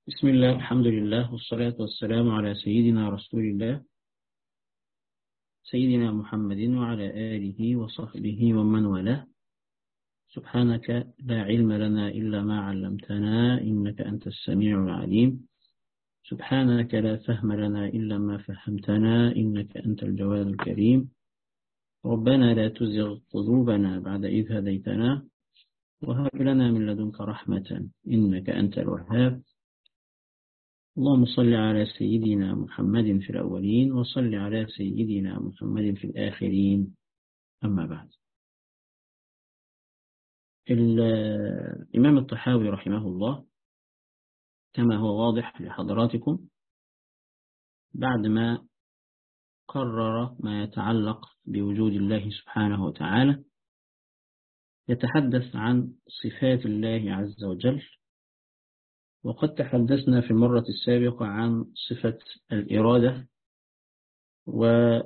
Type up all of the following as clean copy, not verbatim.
بسم الله، الحمد لله، والصلاة والسلام على سيدنا رسول الله، سيدنا محمد وعلى آله وصحبه ومن والاه. سبحانك لا علم لنا إلا ما علمتنا، إنك أنت السميع العليم. سبحانك لا فهم لنا إلا ما فهمتنا، إنك أنت الجواد الكريم. ربنا لا تزغ قلوبنا بعد إذ هديتنا، وهب لنا من لدنك رحمة إنك أنت الوهاب. اللهم صل على سيدنا محمد في الأولين، وصل على سيدنا محمد في الآخرين. أما بعد، الإمام الطحاوي رحمه الله كما هو واضح لحضراتكم، بعدما قرر ما يتعلق بوجود الله سبحانه وتعالى، يتحدث عن صفات الله عز وجل. وقد تحدثنا في المرة السابقة عن صفة الإرادة وصفة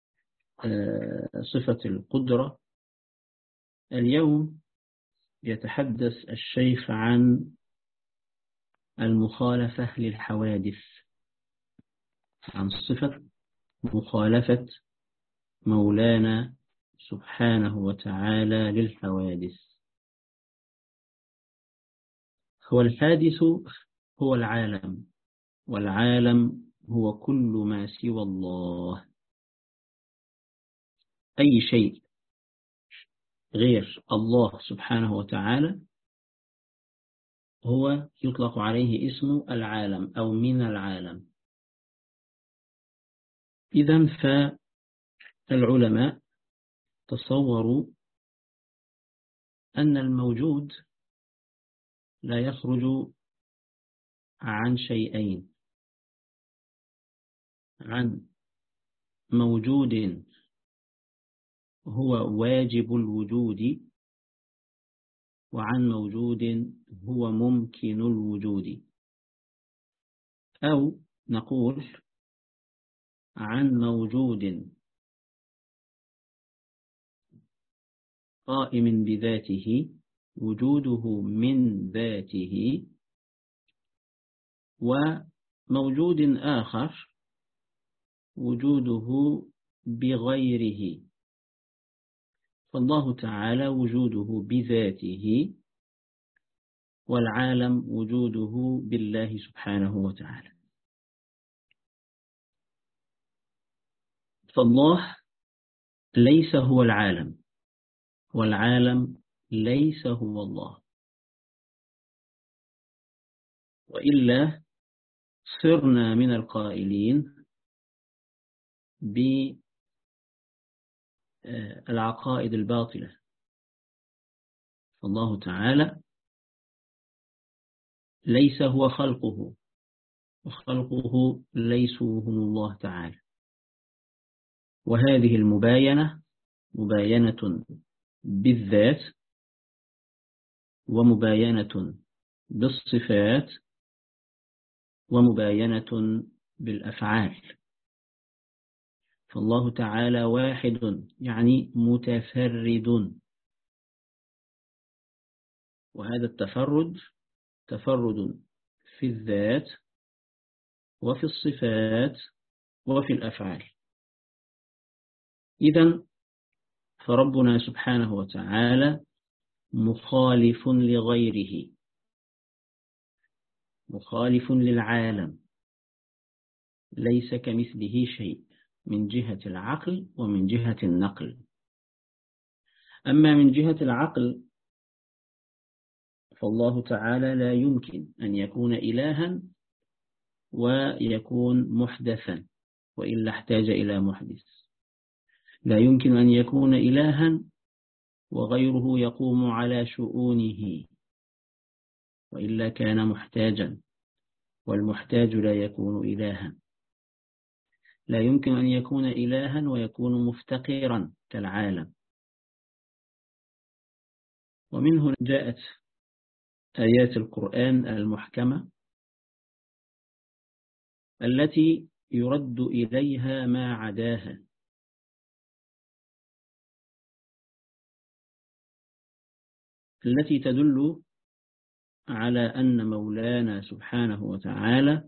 القدرة. اليوم يتحدث الشيخ عن المخالفة للحوادث، عن صفة مخالفة مولانا سبحانه وتعالى للحوادث. هو الحادث هو العالم، والعالم هو كل ما سوى الله. أي شيء غير الله سبحانه وتعالى هو يطلق عليه اسم العالم أو من العالم. إذن فالعلماء تصوروا أن الموجود لا يخرج عن شيئين: عن موجود هو واجب الوجود، وعن موجود هو ممكن الوجود. أو نقول عن موجود قائم بذاته وجوده من ذاته، وموجود آخر وجوده بغيره. فالله تعالى وجوده بذاته، والعالم وجوده بالله سبحانه وتعالى. فالله ليس هو العالم، والعالم ليس هو الله، وإلا صرنا من القائلين بالعقائد الباطلة. فالله تعالى ليس هو خلقه، وخلقه ليسوا هم الله تعالى. وهذه المباينة مباينة بالذات، ومباينة بالصفات، ومباينة بالأفعال. فالله تعالى واحد يعني متفرد، وهذا التفرد تفرد في الذات وفي الصفات وفي الأفعال. إذن فربنا سبحانه وتعالى مخالف لغيره، مخالف للعالم، ليس كمثله شيء من جهة العقل ومن جهة النقل. أما من جهة العقل فالله تعالى لا يمكن أن يكون إلها ويكون محدثا، وإلا احتاج إلى محدث. لا يمكن أن يكون إلها وغيره يقوم على شؤونه، وإلا كان محتاجا، والمحتاج لا يكون إلها. لا يمكن أن يكون إلها ويكون مفتقرا كالعالم. ومن هنا جاءت آيات القرآن المحكمة التي يرد إليها ما عداها، التي تدل على أن مولانا سبحانه وتعالى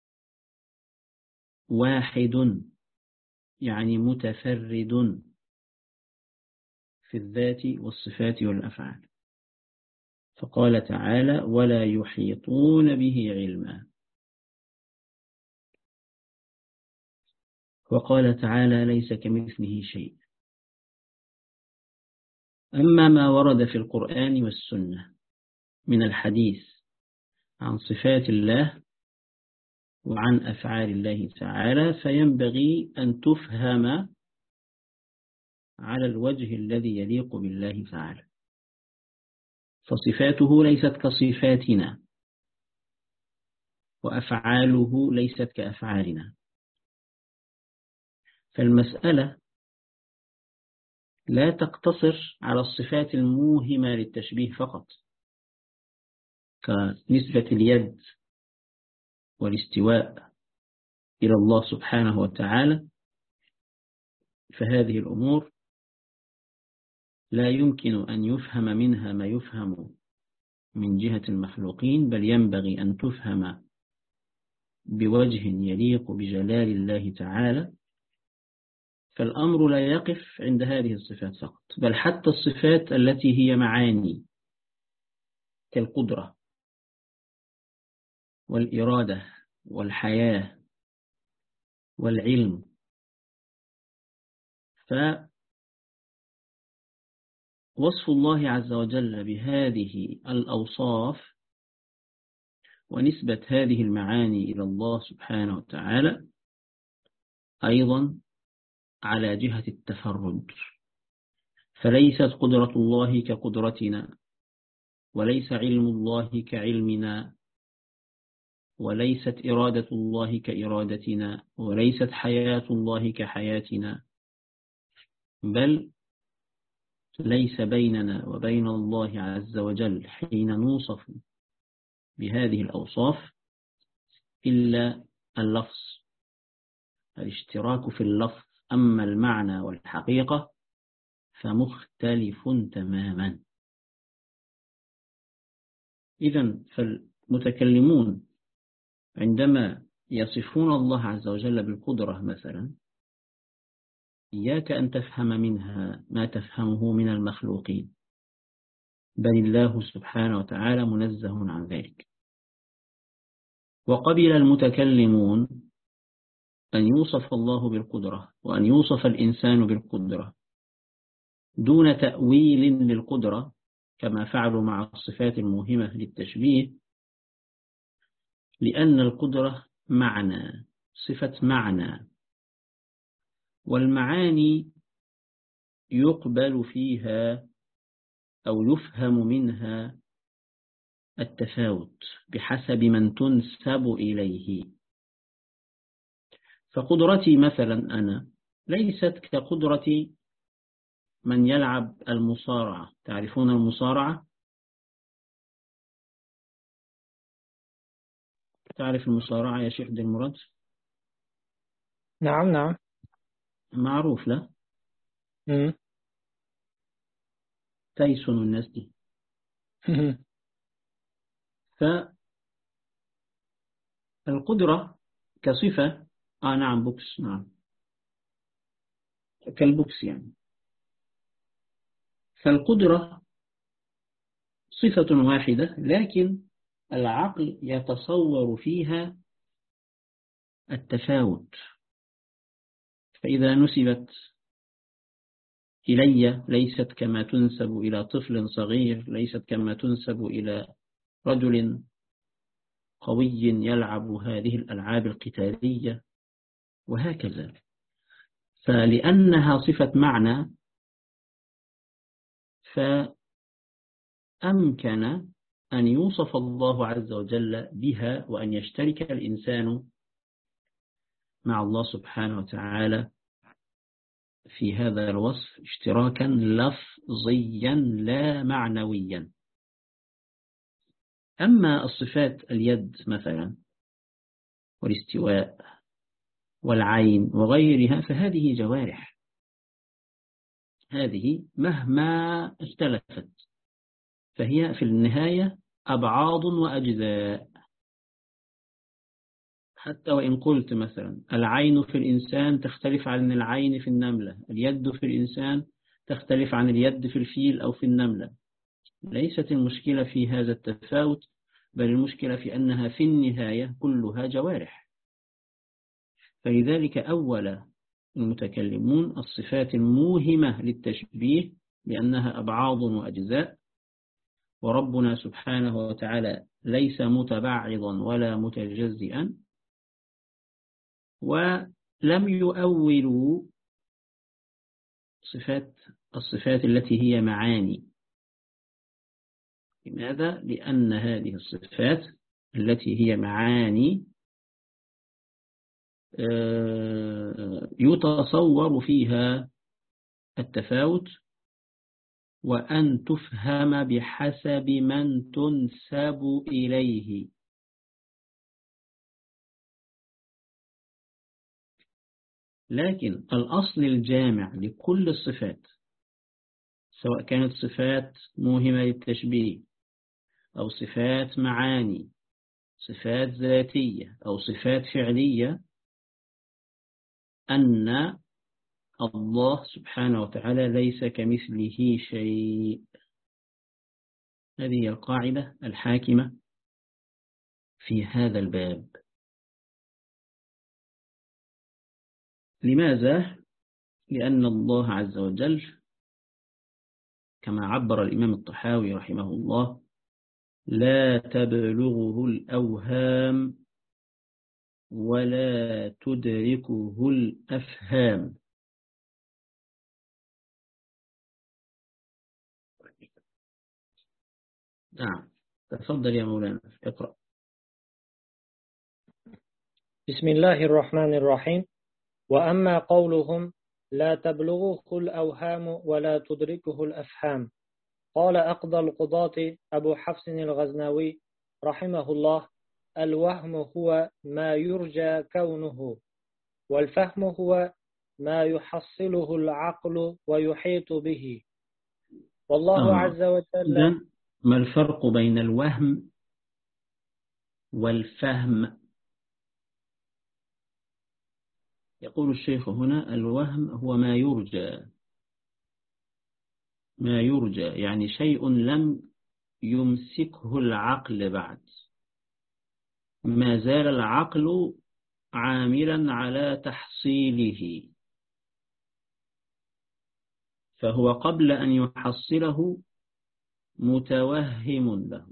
واحد، يعني متفرد في الذات والصفات والأفعال. فقال تعالى: ولا يحيطون به علما. وقال تعالى: ليس كمثله شيء. أما ما ورد في القرآن والسنة من الحديث عن صفات الله وعن أفعال الله تعالى فينبغي أن تفهم على الوجه الذي يليق بالله تعالى، فصفاته ليست كصفاتنا، وأفعاله ليست كأفعالنا. فالمسألة لا تقتصر على الصفات الموهمة للتشبيه فقط، كنسبة اليد والاستواء إلى الله سبحانه وتعالى. فهذه الأمور لا يمكن أن يفهم منها ما يفهم من جهة المخلوقين، بل ينبغي أن تفهم بوجه يليق بجلال الله تعالى. فالأمر لا يقف عند هذه الصفات فقط، بل حتى الصفات التي هي معاني كالقدرة والإرادة والحياة والعلم. فوصف الله عز وجل بهذه الأوصاف ونسبة هذه المعاني إلى الله سبحانه وتعالى أيضا على جهة التفرد. فليست قدرة الله كقدرتنا، وليس علم الله كعلمنا، وليست إرادة الله كإرادتنا، وليست حياة الله كحياتنا، بل ليس بيننا وبين الله عز وجل حين نوصف بهذه الأوصاف إلا اللفظ، الاشتراك في اللفظ. أما المعنى والحقيقة فمختلف تماما. إذن فالمتكلمون عندما يصفون الله عز وجل بالقدرة مثلا، إياك أن تفهم منها ما تفهمه من المخلوقين، بل الله سبحانه وتعالى منزه عن ذلك. وقبل المتكلمون أن يوصف الله بالقدرة وأن يوصف الإنسان بالقدرة دون تأويل للقدرة كما فعلوا مع الصفات الموهمة للتشبيه، لأن القدرة معنى، صفة معنى، والمعاني يقبل فيها أو يفهم منها التفاوت بحسب من تنسب إليه. فقدرتي مثلا أنا ليست كقدرة من يلعب المصارعة. تعرفون المصارعة؟ تعرف المصارعة يا شيخ عبد المراد؟ نعم نعم. معروف لا؟ مم. تايسون والناس دي. فالقدرة كصفة نعم بوكس، نعم كالبوكس يعني. فالقدرة صفة واحدة، لكن العقل يتصور فيها التفاوت. فإذا نسبت إلي ليست كما تنسب إلى طفل صغير، ليست كما تنسب إلى رجل قوي يلعب هذه الألعاب القتالية، وهكذا. فلأنها صفة معنى فأمكن أن يوصف الله عز وجل بها، وأن يشترك الإنسان مع الله سبحانه وتعالى في هذا الوصف اشتراكا لفظيا لا معنويا. أما الصفات اليد مثلا والاستواء والعين وغيرها فهذه جوارح، هذه مهما اختلفت فهي في النهاية أبعاض وأجزاء. حتى وإن قلت مثلا العين في الإنسان تختلف عن العين في النملة، اليد في الإنسان تختلف عن اليد في الفيل أو في النملة، ليست المشكلة في هذا التفاوت، بل المشكلة في أنها في النهاية كلها جوارح. فلذلك أول المتكلمون الصفات الموهمة للتشبيه بأنها أبعاض وأجزاء، وربنا سبحانه وتعالى ليس متبعضا ولا متجزئا، ولم يؤولوا الصفات التي هي معاني. لماذا؟ لأن هذه الصفات التي هي معاني يتصور فيها التفاوت، وأن تفهم بحسب من تنسب إليه. لكن الأصل الجامع لكل الصفات، سواء كانت صفات موهمة للتشبيه أو صفات معاني، صفات ذاتية أو صفات فعلية، أن الله سبحانه وتعالى ليس كمثله شيء. هذه القاعدة الحاكمة في هذا الباب. لماذا؟ لأن الله عز وجل كما عبر الإمام الطحاوي رحمه الله: لا تبلغه الأوهام ولا تدركه الأفهام. نعم، تفضل يا مولانا اقرأ. بسم الله الرحمن الرحيم. وأما قولهم لا تبلغه الأوهام ولا تدركه الأفهام، قال أقضى القضاة أبو حفص الغزنوي رحمه الله: الوهم هو ما يرجى كونه، والفهم هو ما يحصله العقل ويحيط به. والله عز وجل. إذن ما الفرق بين الوهم والفهم؟ يقول الشيخ هنا: الوهم هو ما يرجى، ما يرجى يعني شيء لم يمسكه العقل بعد، ما زال العقل عاملا على تحصيله، فهو قبل أن يحصله متوهم له.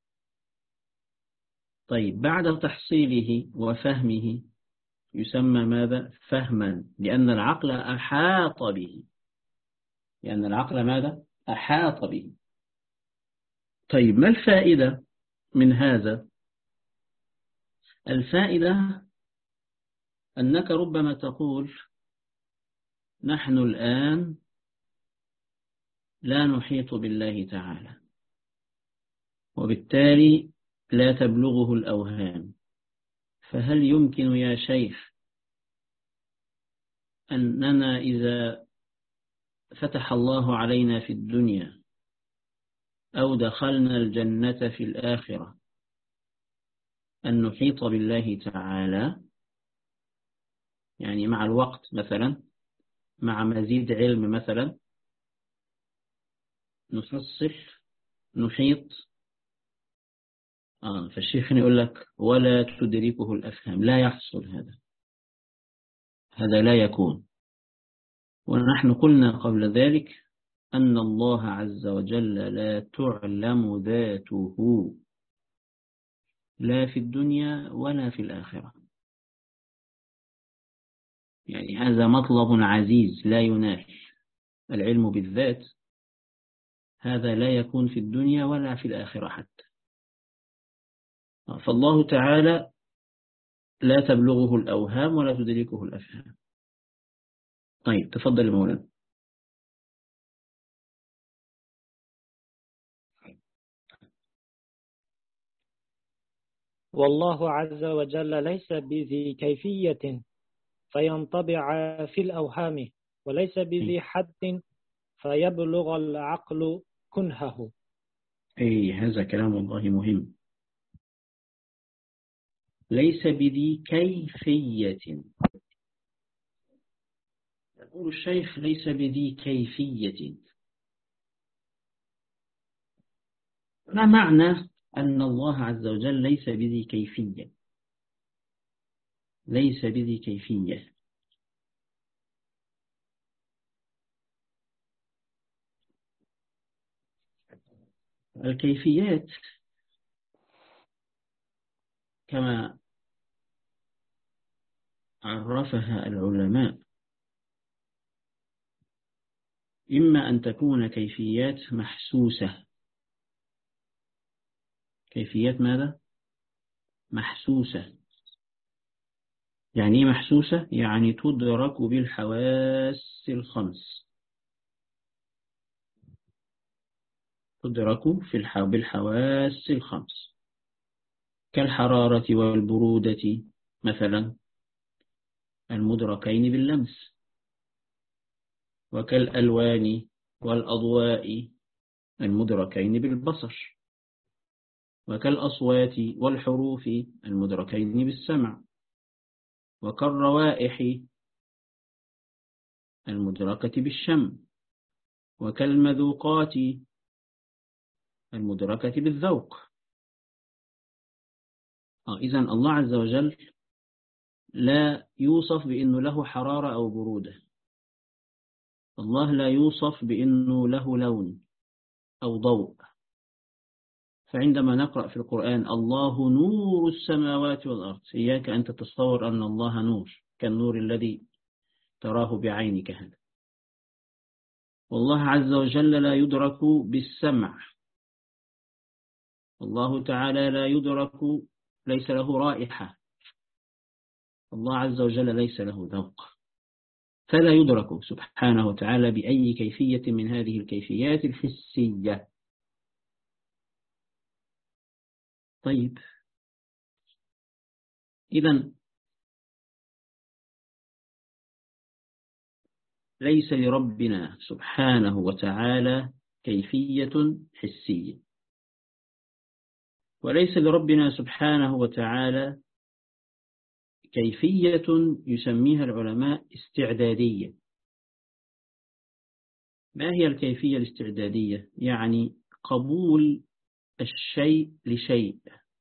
طيب بعد تحصيله وفهمه يسمى ماذا؟ فهما، لأن العقل أحاط به، لأن العقل ماذا؟ أحاط به. طيب ما الفائدة من هذا؟ الفائدة أنك ربما تقول: نحن الآن لا نحيط بالله تعالى، وبالتالي لا تبلغه الأوهام، فهل يمكن يا شيخ أننا إذا فتح الله علينا في الدنيا أو دخلنا الجنة في الآخرة أن نحيط بالله تعالى؟ يعني مع الوقت مثلا، مع مزيد علم مثلا، نفصل نحيط. فالشيخ يقول لك: ولا تدركه الأفهام. لا يحصل هذا، هذا لا يكون. ونحن قلنا قبل ذلك أن الله عز وجل لا تعلم ذاته لا في الدنيا ولا في الآخرة. يعني هذا مطلب عزيز لا ينال. العلم بالذات هذا لا يكون في الدنيا ولا في الآخرة حتى. فالله تعالى لا تبلغه الأوهام ولا تدركه الأفهام. طيب تفضل مولانا. والله عز وجل ليس بذي كيفية فينطبع في الأوهام، وليس بذي حد فيبلغ العقل كنهه. أي هذا كلام الله مهم. ليس بذي كيفية. يقول الشيخ ليس بذي كيفية. ما معنى أن الله عز وجل ليس بذي كيفية؟ ليس بذي كيفية. الكيفيات كما عرفها العلماء إما أن تكون كيفيات محسوسة. كيفيات ماذا؟ محسوسة. يعني إيه محسوسة؟ يعني تدرك بالحواس الخمس. تدرك بالحواس الخمس، كالحرارة والبرودة مثلا، المدركين باللمس، وكالألوان والأضواء المدركين بالبصر، وكالأصوات والحروف المدركين بالسمع، وكالروائح المدركة بالشم، وكالمذوقات المدركة بالذوق. إذن الله عز وجل لا يوصف بأنه له حرارة أو برودة. الله لا يوصف بأنه له لون أو ضوء. فعندما نقرأ في القرآن الله نور السماوات والأرض، إياك أن تتصور أن الله نور كالنور الذي تراه بعينك هذا. والله عز وجل لا يدرك بالسمع. الله تعالى لا يدرك، ليس له رائحة. الله عز وجل ليس له ذوق، فلا يدرك سبحانه وتعالى بأي كيفية من هذه الكيفيات الحسية. طيب، إذن ليس لربنا سبحانه وتعالى كيفية حسية، وليس لربنا سبحانه وتعالى كيفية يسميها العلماء استعدادية. ما هي الكيفية الاستعدادية؟ يعني قبول الشيء لشيء،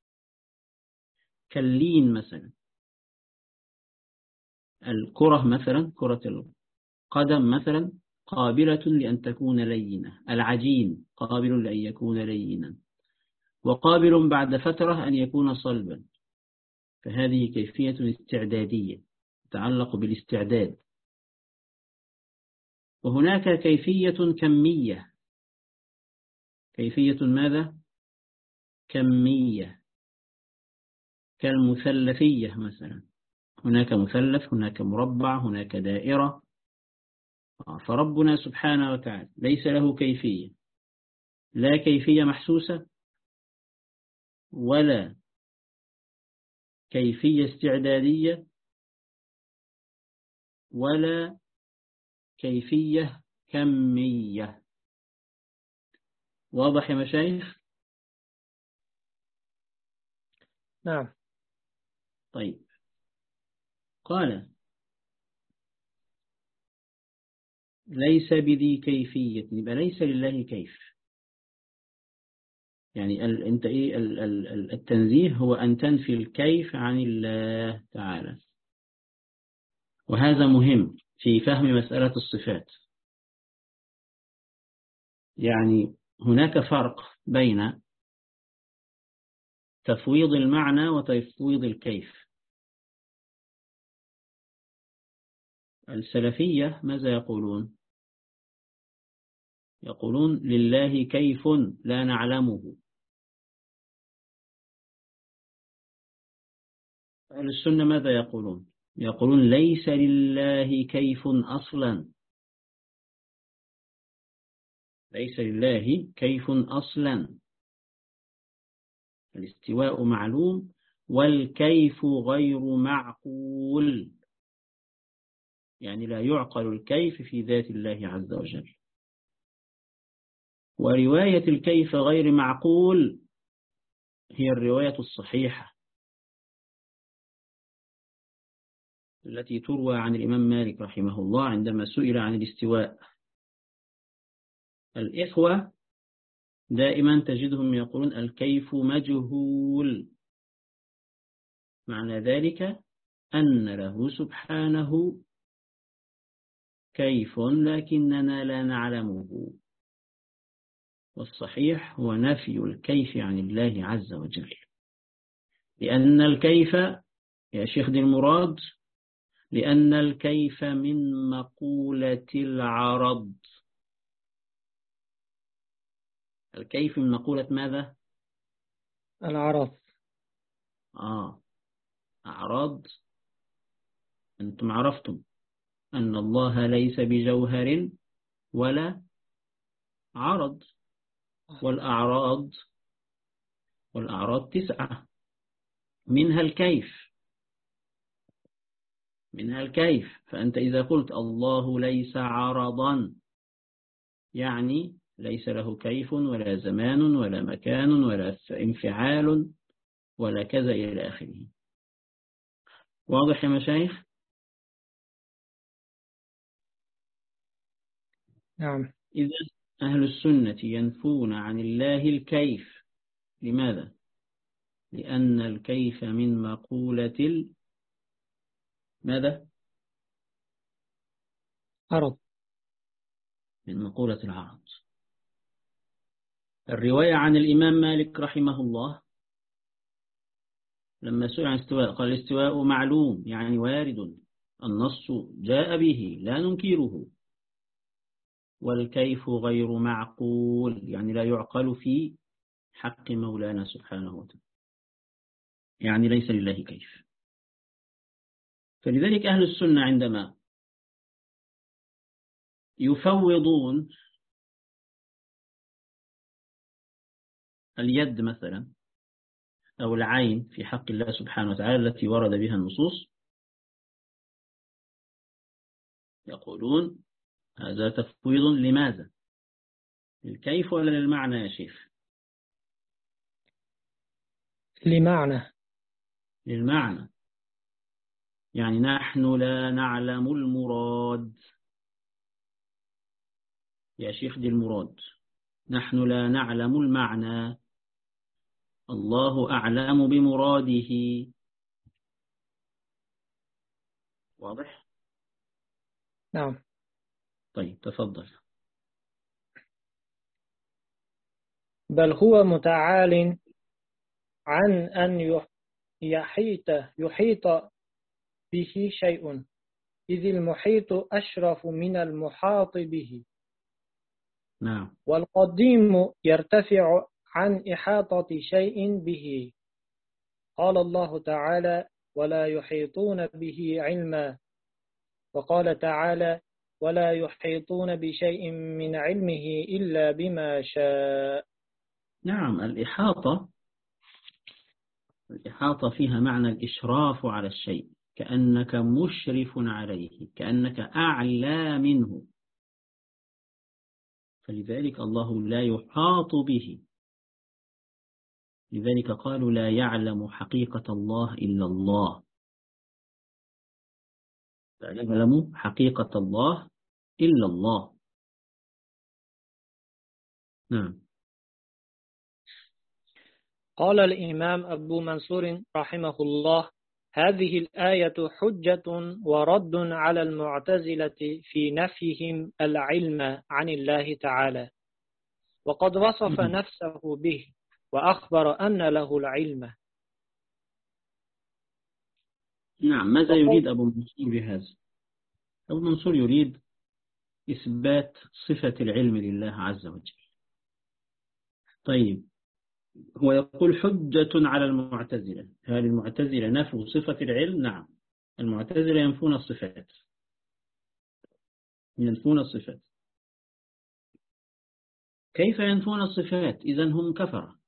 كاللين مثلا. الكرة مثلا، كرة القدم مثلا قابلة لأن تكون لينة. العجين قابل لأن يكون لينا، وقابل بعد فترة أن يكون صلبا. فهذه كيفية استعدادية تتعلق بالاستعداد. وهناك كيفية كمية. كيفية ماذا؟ كمية، كالمثلثية مثلا. هناك مثلث، هناك مربع، هناك دائرة. فربنا سبحانه وتعالى ليس له كيفية، لا كيفية محسوسة ولا كيفية استعدادية ولا كيفية كمية. واضح يا مشايخ؟ نعم. طيب، قال ليس بذي كيفية، يبقى ليس لله كيف. يعني انت ايه التنزيه هو ان تنفي الكيف عن الله تعالى. وهذا مهم في فهم مسألة الصفات. يعني هناك فرق بين تفويض المعنى وتفويض الكيف. السلفية ماذا يقولون؟ يقولون لله كيف لا نعلمه. أهل السنة ماذا يقولون؟ يقولون ليس لله كيف أصلا. ليس لله كيف أصلا. الاستواء معلوم والكيف غير معقول. يعني لا يعقل الكيف في ذات الله عز وجل. ورواية الكيف غير معقول هي الرواية الصحيحة التي تروى عن الإمام مالك رحمه الله عندما سئل عن الاستواء. الإخوة دائما تجدهم يقولون الكيف مجهول، معنى ذلك أن له سبحانه كيف لكننا لا نعلمه، والصحيح هو نفي الكيف عن الله عز وجل، لأن الكيف يا شيخ دي المراد، لأن الكيف من مقولة العرض. الكيف من مقولة ماذا؟ العرض. أعراض. أنتم عرفتم أن الله ليس بجوهر ولا عرض، والأعراض 9 منها الكيف. فأنت إذا قلت الله ليس عرضا يعني ليس له كيف ولا زمان ولا مكان ولا انفعال ولا كذا إلى آخره. واضح يا مشايخ؟ نعم. إذا أهل السنة ينفون عن الله الكيف. لماذا؟ لأن الكيف من مقولة ماذا؟ عرض. من مقولة العرض. الرواية عن الإمام مالك رحمه الله لما سئل عن الاستواء قال الاستواء معلوم يعني وارد، النص جاء به لا ننكره، والكيف غير معقول يعني لا يعقل في حق مولانا سبحانه وتعالى، يعني ليس لله كيف. فلذلك أهل السنة عندما يفوضون اليد مثلا أو العين في حق الله سبحانه وتعالى التي ورد بها النصوص، يقولون هذا تفويض لماذا؟ للكيف ولا للمعنى يا شيخ؟ لمعنى. للمعنى، يعني نحن لا نعلم المراد يا شيخ، دي المراد، نحن لا نعلم المعنى، الله أعلم بمراده. واضح؟ نعم. طيب تفضل. بل هو متعال عن أن يحيط به شيء، إذ المحيط أشرف من المحاط به. نعم. والقديم يرتفع عن إحاطة شيء به. قال الله تعالى: ولا يحيطون به علما. وقال تعالى: ولا يحيطون بشيء من علمه إلا بما شاء. نعم، الإحاطة فيها معنى الإشراف على الشيء، كأنك مشرف عليه، كأنك أعلى منه، فلذلك الله لا يحاط به. لذلك قالوا لا يعلم حقيقة الله إلا الله، لا يعلم حقيقة الله إلا الله. نعم. قال الإمام أبو منصور رحمه الله: هذه الآية حجة ورد على المعتزلة في نفيهم العلم عن الله تعالى، وقد وصف نفسه به وأخبر أن له العلم. نعم، ماذا يريد أبو منصور بهذا؟ أبو منصور يريد إثبات صفة العلم لله عز وجل. طيب، هو يقول حجة على المعتزلة. هل المعتزلة نفوا صفة العلم؟ نعم، المعتزلة ينفون الصفات، ينفون الصفات. كيف ينفون الصفات إذن هم كفرة؟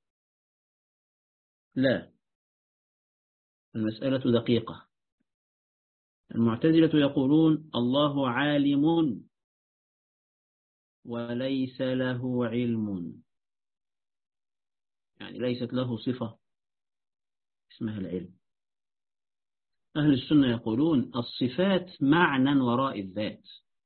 لا، المسألة دقيقة. المعتزلة يقولون الله عالم وليس له علم، يعني ليست له صفة اسمها العلم. أهل السنة يقولون الصفات معنى وراء الذات،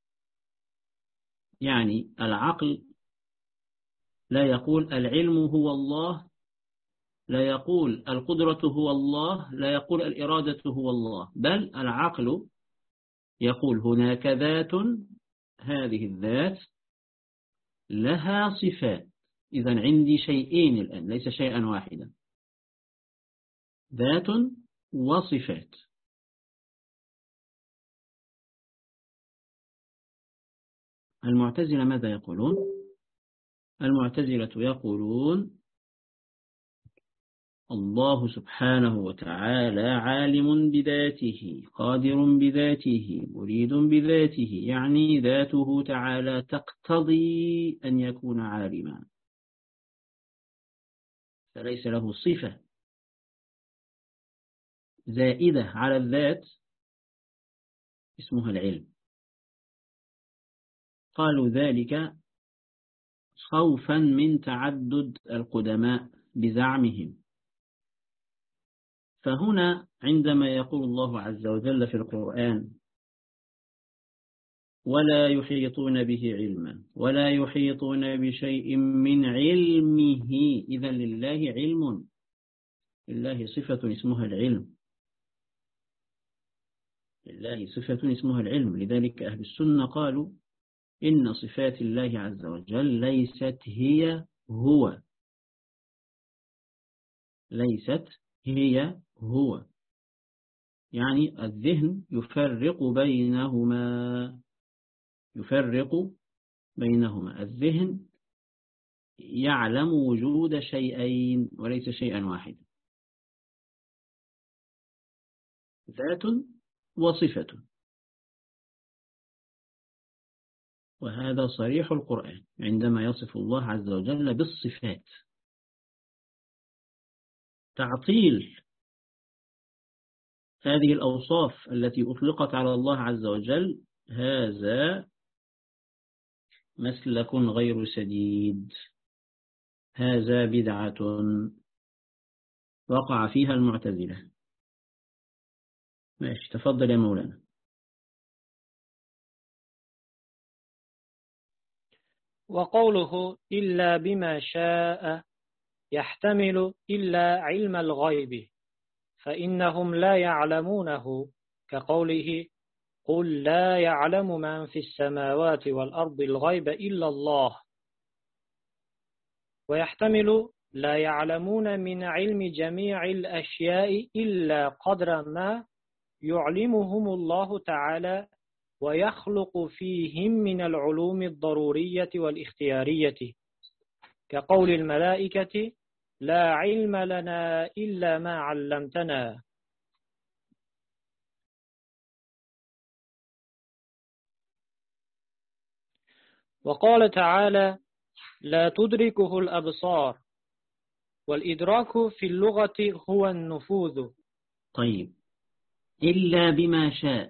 يعني العقل لا يقول العلم هو الله، لا يقول القدرة هو الله، لا يقول الإرادة هو الله، بل العقل يقول هناك ذات، هذه الذات لها صفات. إذن عندي شيئين الآن، ليس شيئا واحدا، ذات وصفات. المعتزلة ماذا يقولون؟ المعتزلة يقولون الله سبحانه وتعالى عالم بذاته، قادر بذاته، مريد بذاته، يعني ذاته تعالى تقتضي أن يكون عالما، فليس له صفة زائدة على الذات اسمها العلم. قالوا ذلك خوفا من تعدد القدماء بزعمهم. فهنا عندما يقول الله عز وجل في القرآن ولا يحيطون به علما ولا يحيطون بشيء من علمه، إذا لله علم، لله صفة اسمها العلم، لله صفة اسمها العلم. لذلك أهل السنة قالوا إن صفات الله عز وجل ليست هي هو، ليست هي هو، يعني الذهن يفرق بينهما، يفرق بينهما. الذهن يعلم وجود شيئين وليس شيئا واحدا، ذات وصفة، وهذا صريح القرآن عندما يصف الله عز وجل بالصفات. تعطيل هذه الأوصاف التي أطلقت على الله عز وجل هذا مسلك غير سديد، هذا بدعة وقع فيها المعتزلة. ماشي، تفضل يا مولانا. وقوله إلا بما شاء يحتمل إلا علم الغيب، فإنهم لا يعلمونه، كقوله قل لا يعلم من في السماوات والأرض الغيب إلا الله. ويحتمل لا يعلمون من علم جميع الأشياء إلا قدر ما يعلمهم الله تعالى ويخلق فيهم من العلوم الضرورية والاختيارية، كقول الملائكة لا علم لنا إلا ما علمتنا. وقال تعالى لا تدركه الأبصار، والإدراك في اللغة هو النفوذ. طيب، إلا بما شاء،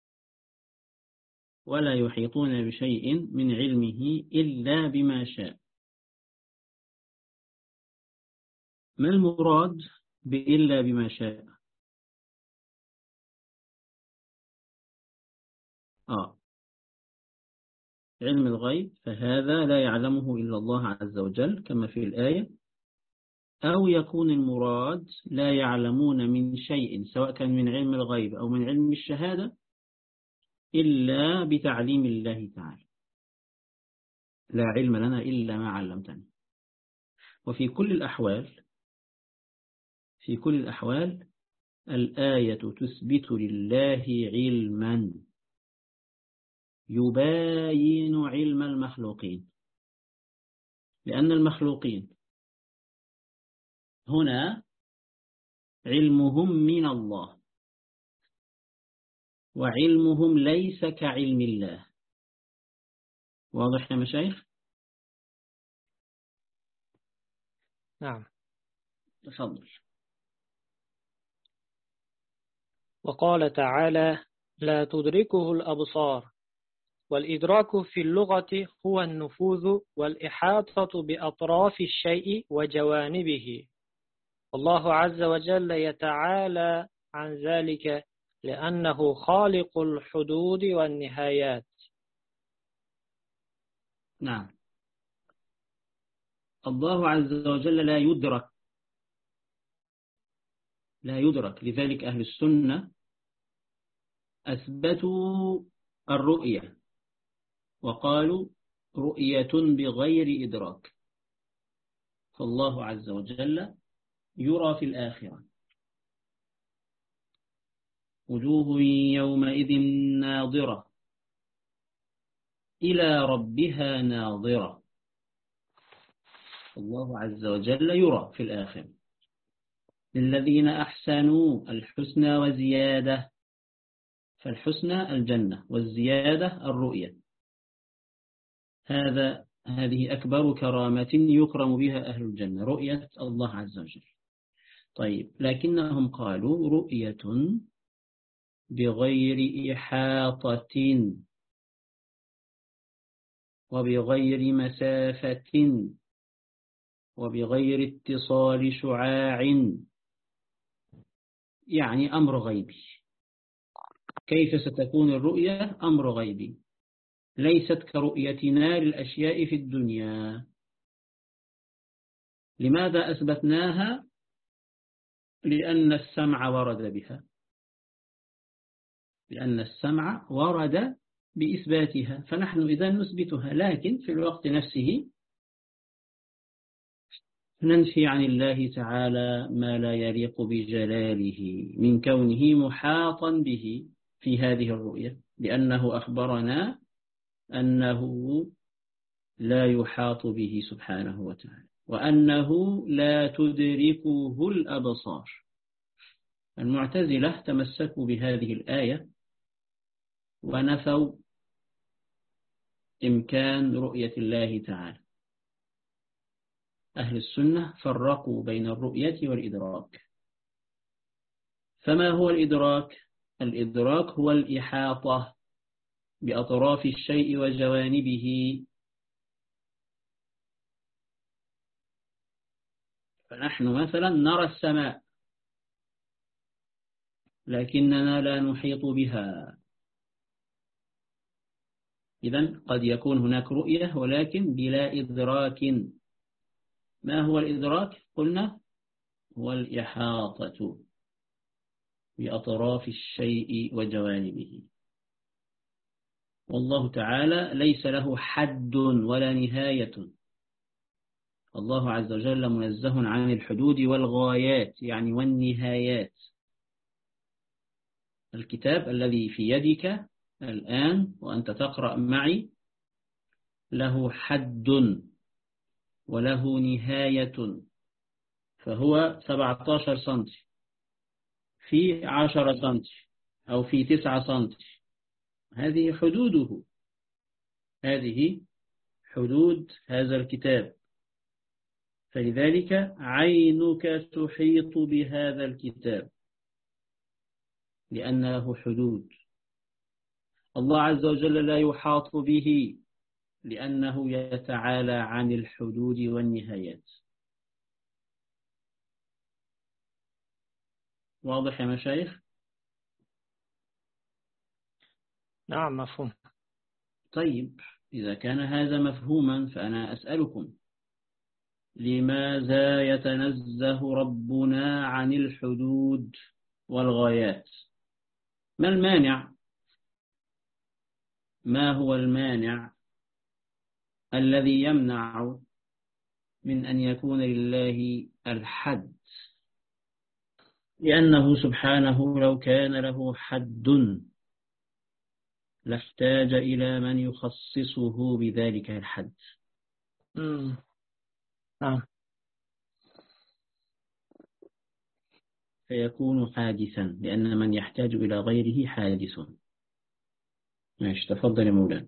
ولا يحيطون بشيء من علمه إلا بما شاء. ما المراد بإلا بما شاء؟ علم الغيب فهذا لا يعلمه إلا الله عز وجل كما في الآية، أو يكون المراد لا يعلمون من شيء سواء كان من علم الغيب أو من علم الشهادة إلا بتعليم الله تعالى، لا علم لنا إلا ما علمتنا. وفي كل الأحوال، في كل الأحوال الآية تثبت لله علما يباين علم المخلوقين، لأن المخلوقين هنا علمهم من الله، وعلمهم ليس كعلم الله. واضح يا مشايخ؟ نعم. تفضل. وقال تعالى لا تدركه الأبصار، والإدراك في اللغة هو النفوذ والإحاطة بأطراف الشيء وجوانبه. الله عز وجل يتعالى عن ذلك لأنه خالق الحدود والنهايات. نعم، الله عز وجل لا يدرك، لذلك أهل السنة أثبتوا الرؤية وقالوا رؤية بغير إدراك، فالله عز وجل يرى في الآخرة. وجوه يومئذ ناظرة إلى ربها ناظرة، الله عز وجل يرى في الآخرة. للذين أحسنوا الحسنى وزيادة، فالحسنى الجنة والزيادة الرؤية. هذه أكبر كرامة يكرم بها أهل الجنة، رؤية الله عز وجل. طيب، لكنهم قالوا رؤية بغير إحاطة وبغير مسافة وبغير اتصال شعاع، يعني أمر غيبي. كيف ستكون الرؤية؟ أمر غيبي، ليست كرؤيتنا للأشياء في الدنيا. لماذا أثبتناها؟ لأن السمع ورد بها، لأن السمع ورد بإثباتها، فنحن إذا نثبتها، لكن في الوقت نفسه ننفي عن الله تعالى ما لا يليق بجلاله من كونه محاطا به في هذه الرؤية، لأنه أخبرنا أنه لا يحاط به سبحانه وتعالى، وأنه لا تدركه الأبصار. المعتزلة تمسكوا بهذه الآية ونفوا إمكان رؤية الله تعالى. أهل السنة فرقوا بين الرؤية والإدراك. فما هو الإدراك؟ الإدراك هو الإحاطة بأطراف الشيء وجوانبه. فنحن مثلا نرى السماء لكننا لا نحيط بها، إذن قد يكون هناك رؤية ولكن بلا إدراك. ما هو الإدراك؟ قلنا هو الإحاطة بأطراف الشيء وجوانبه. والله تعالى ليس له حد ولا نهاية، الله عز وجل منزه عن الحدود والغايات يعني والنهايات. الكتاب الذي في يدك الآن وأنت تقرأ معي له حد وله نهاية، فهو 17 سنتي في 10 سنتي أو في 9 سنتي، هذه حدوده، هذه حدود هذا الكتاب. فلذلك عينك تحيط بهذا الكتاب لأن له حدود. الله عز وجل لا يحاط به لأنه يتعالى عن الحدود والنهايات. واضح يا مشايخ؟ نعم، مفهوم. طيب، إذا كان هذا مفهوما فأنا أسألكم، لماذا يتنزه ربنا عن الحدود والغايات؟ ما المانع؟ ما هو المانع الذي يمنع من أن يكون لله الحد؟ لأنه سبحانه لو كان له حد لاحتاج إلى من يخصصه بذلك الحد. نعم. فيكون حادثا، لأن من يحتاج إلى غيره حادث. ماشي، تفضل يا مولانا.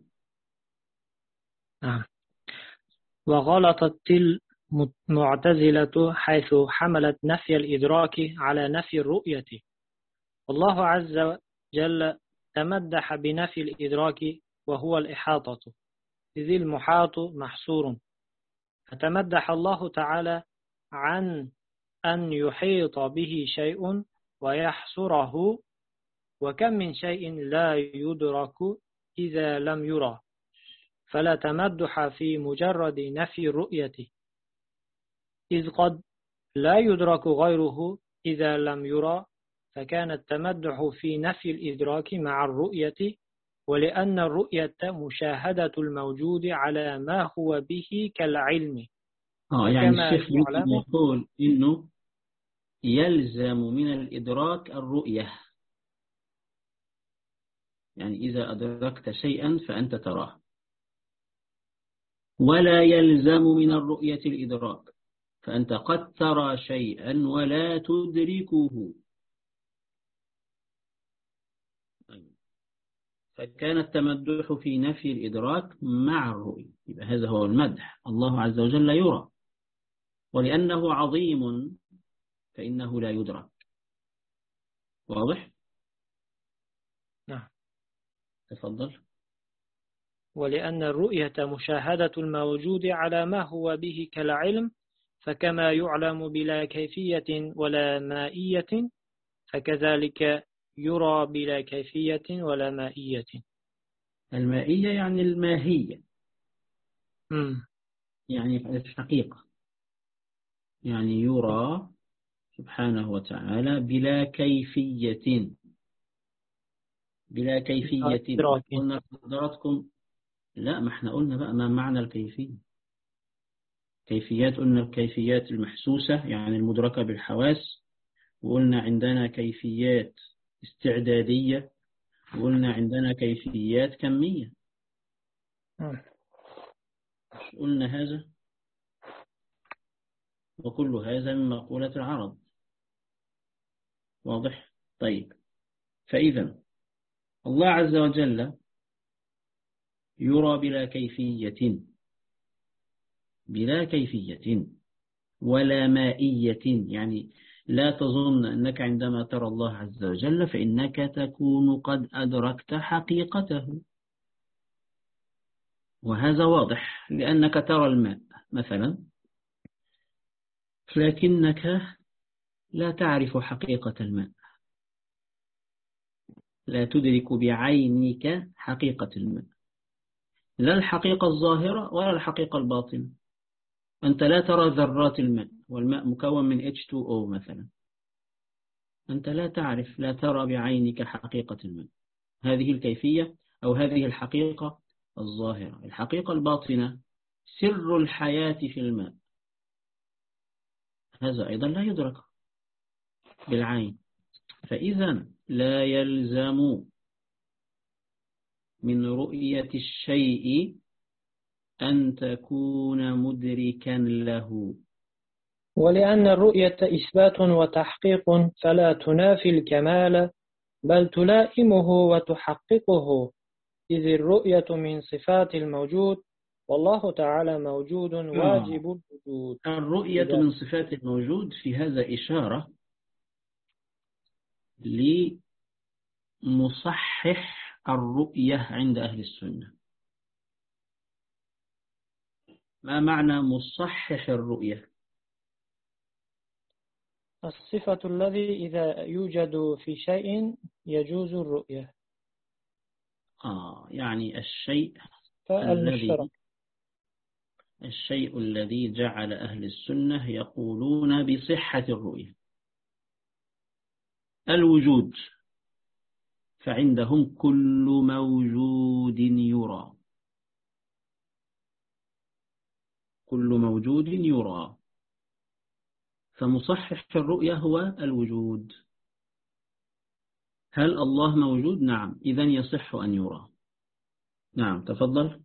نعم. وغلطت المعتزلة حيث حملت نفي الإدراك على نفي الرؤية. الله عز وجل تمدح بنفي الإدراك وهو الإحاطة، إذ المحاط محصور. فتمدح الله تعالى عن أن يحيط به شيء ويحصره، وكم من شيء لا يدرك إذا لم يرى، فلا تمدح في مجرد نفي الرؤية، إذ قد لا يدرك غيره إذا لم يرى، فكان التمدح في نفي الإدراك مع الرؤية، ولأن الرؤية مشاهدة الموجود على ما هو به كالعلم، يعني فكما الشيخ يعلم. يقول إنه يلزم من الإدراك الرؤية، يعني إذا أدركت شيئا فأنت تراه، ولا يلزم من الرؤية الإدراك، فأنت قد ترى شيئا ولا تدركه. فكان التمدح في نفي الإدراك مع الرؤية، يبقى هذا هو المدح. الله عز وجل يرى، ولأنه عظيم فإنه لا يدرك. واضح؟ نعم. تفضل. ولأن الرؤية مشاهدة الموجود على ما هو به كالعلم، فكما يعلم بلا كيفية ولا مائية، فكذلك يرى بلا كيفية ولا مائية. المائية يعني الماهية، مم. يعني الحقيقة، يعني يرى سبحانه وتعالى بلا كيفية. بلا كيفية. إدراك. قلنا حضراتكم، لا، ما احنا قلنا بقى ما معنى الكيفية. كيفيات، قلنا الكيفيات المحسوسة يعني المدركة بالحواس، وقلنا عندنا كيفيات استعدادية، وقلنا عندنا كيفيات كمية. مم. قلنا هذا، وكل هذا من مقولة العرب. واضح؟ طيب، فإذا الله عز وجل يرى بلا كيفية، بلا كيفية ولا مائية. يعني لا تظن أنك عندما ترى الله عز وجل فإنك تكون قد أدركت حقيقته، وهذا واضح، لأنك ترى الماء مثلا، لكنك لا تعرف حقيقة الماء، لا تدرك بعينك حقيقة الماء، لا الحقيقة الظاهرة ولا الحقيقة الباطنة. أنت لا ترى ذرات الماء، والماء مكون من H2O مثلا، أنت لا تعرف، لا ترى بعينك حقيقة الماء. هذه الكيفية أو هذه الحقيقة الظاهرة. الحقيقة الباطنة سر الحياة في الماء، هذا أيضا لا يدرك بالعين. فإذا لا يلزم من رؤية الشيء أن تكون مدركا له. ولأن الرؤية إثبات وتحقيق، فلا تنافي الكمال بل تلائمه وتحققه، إذ الرؤية من صفات الموجود، والله تعالى موجود واجب الوجود. الرؤية من صفات الموجود، في هذا إشارة لمصحح الرؤية عند أهل السنة. ما معنى مصحح الرؤية؟ الصفة الذي إذا يوجد في شيء يجوز الرؤية. يعني الشيء فالمشترك. الذي جعل أهل السنة يقولون بصحة الرؤية الوجود، فعندهم كل موجود يرى، كل موجود يرى، فمصحح الرؤية هو الوجود. هل الله موجود؟ نعم، إذن يصح أن يرى. نعم، تفضل.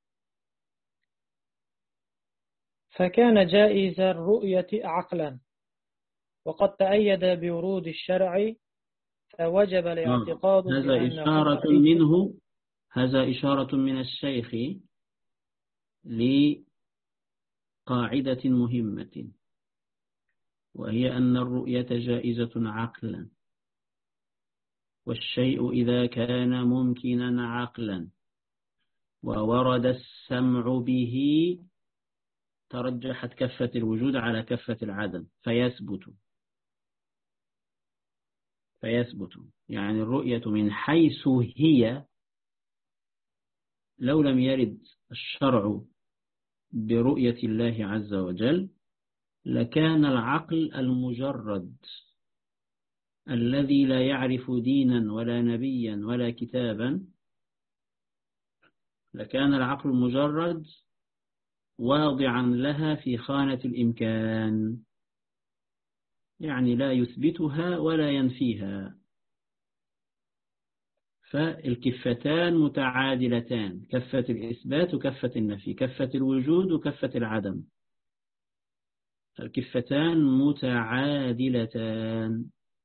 فكان جائز الرؤية عقلا، وقد تأيد بورود الشرع، فوجب الاعتقاد بأنه هذا إشارة من الشيخ لقاعدة مهمة، وهي أن الرؤية جائزة عقلا، والشيء إذا كان ممكنا عقلا وورد السمع به ترجحت كفة الوجود على كفة العدم فيثبت يعني الرؤية من حيث هي لو لم يرد الشرع برؤية الله عز وجل لكان العقل المجرد الذي لا يعرف دينا ولا نبيا ولا كتابا، لكان العقل المجرد واضعا لها في خانة الإمكان، يعني لا يثبتها ولا ينفيها. فالكفتان متعادلتان، كفة الإثبات وكفة النفي، كفة الوجود وكفة العدم، الكفتان متعادلتان.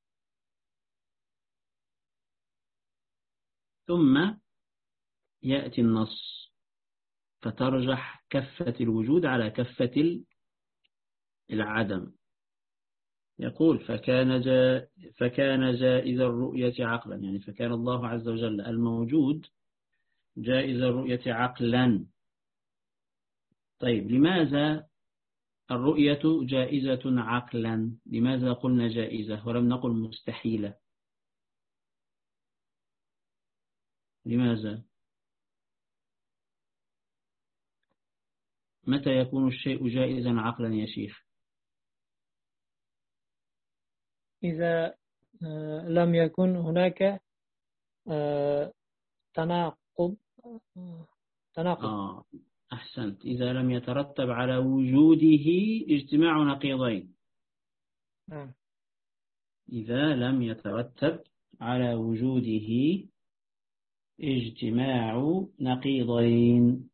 ثم يأتي النص فترجح كفة الوجود على كفة العدم. يقول فكان جائز الرؤية عقلا، يعني فكان الله عز وجل الموجود جائز الرؤية عقلا. طيب لماذا الرؤية جائزة عقلا؟ لماذا قلنا جائزة ولم نقل مستحيلة؟ لماذا؟ متى يكون الشيء جائزا عقلا يا شيخ؟ إذا لم يكن هناك تناقض. أحسنت، إذا لم يترتب على وجوده اجتماع نقيضين. إذا لم يترتب على وجوده اجتماع نقيضين.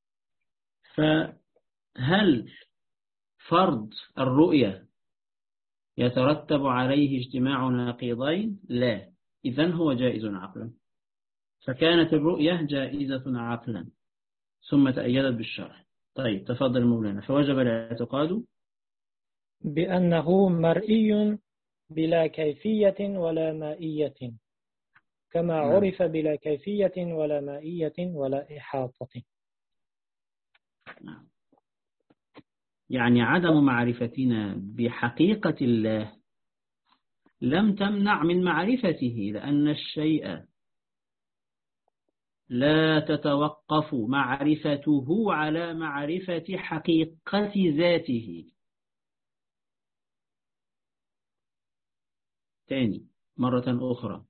فهل فرض الرؤية يترتب عليه اجتماع نقيضين؟ لا، إذن هو جائز عقلا. فكانت الرؤية جائزة عقلا ثم تأيدت بالشرع. طيب تفضل مولانا. فوجب الاعتقاد بأنه مرئي بلا كيفية ولا مائية، كما عرف بلا كيفية ولا مائية ولا إحاطة. يعني عدم معرفتنا بحقيقة الله لم تمنع من معرفته، لأن الشيء لا تتوقف معرفته على معرفة حقيقة ذاته. ثاني مرة أخرى،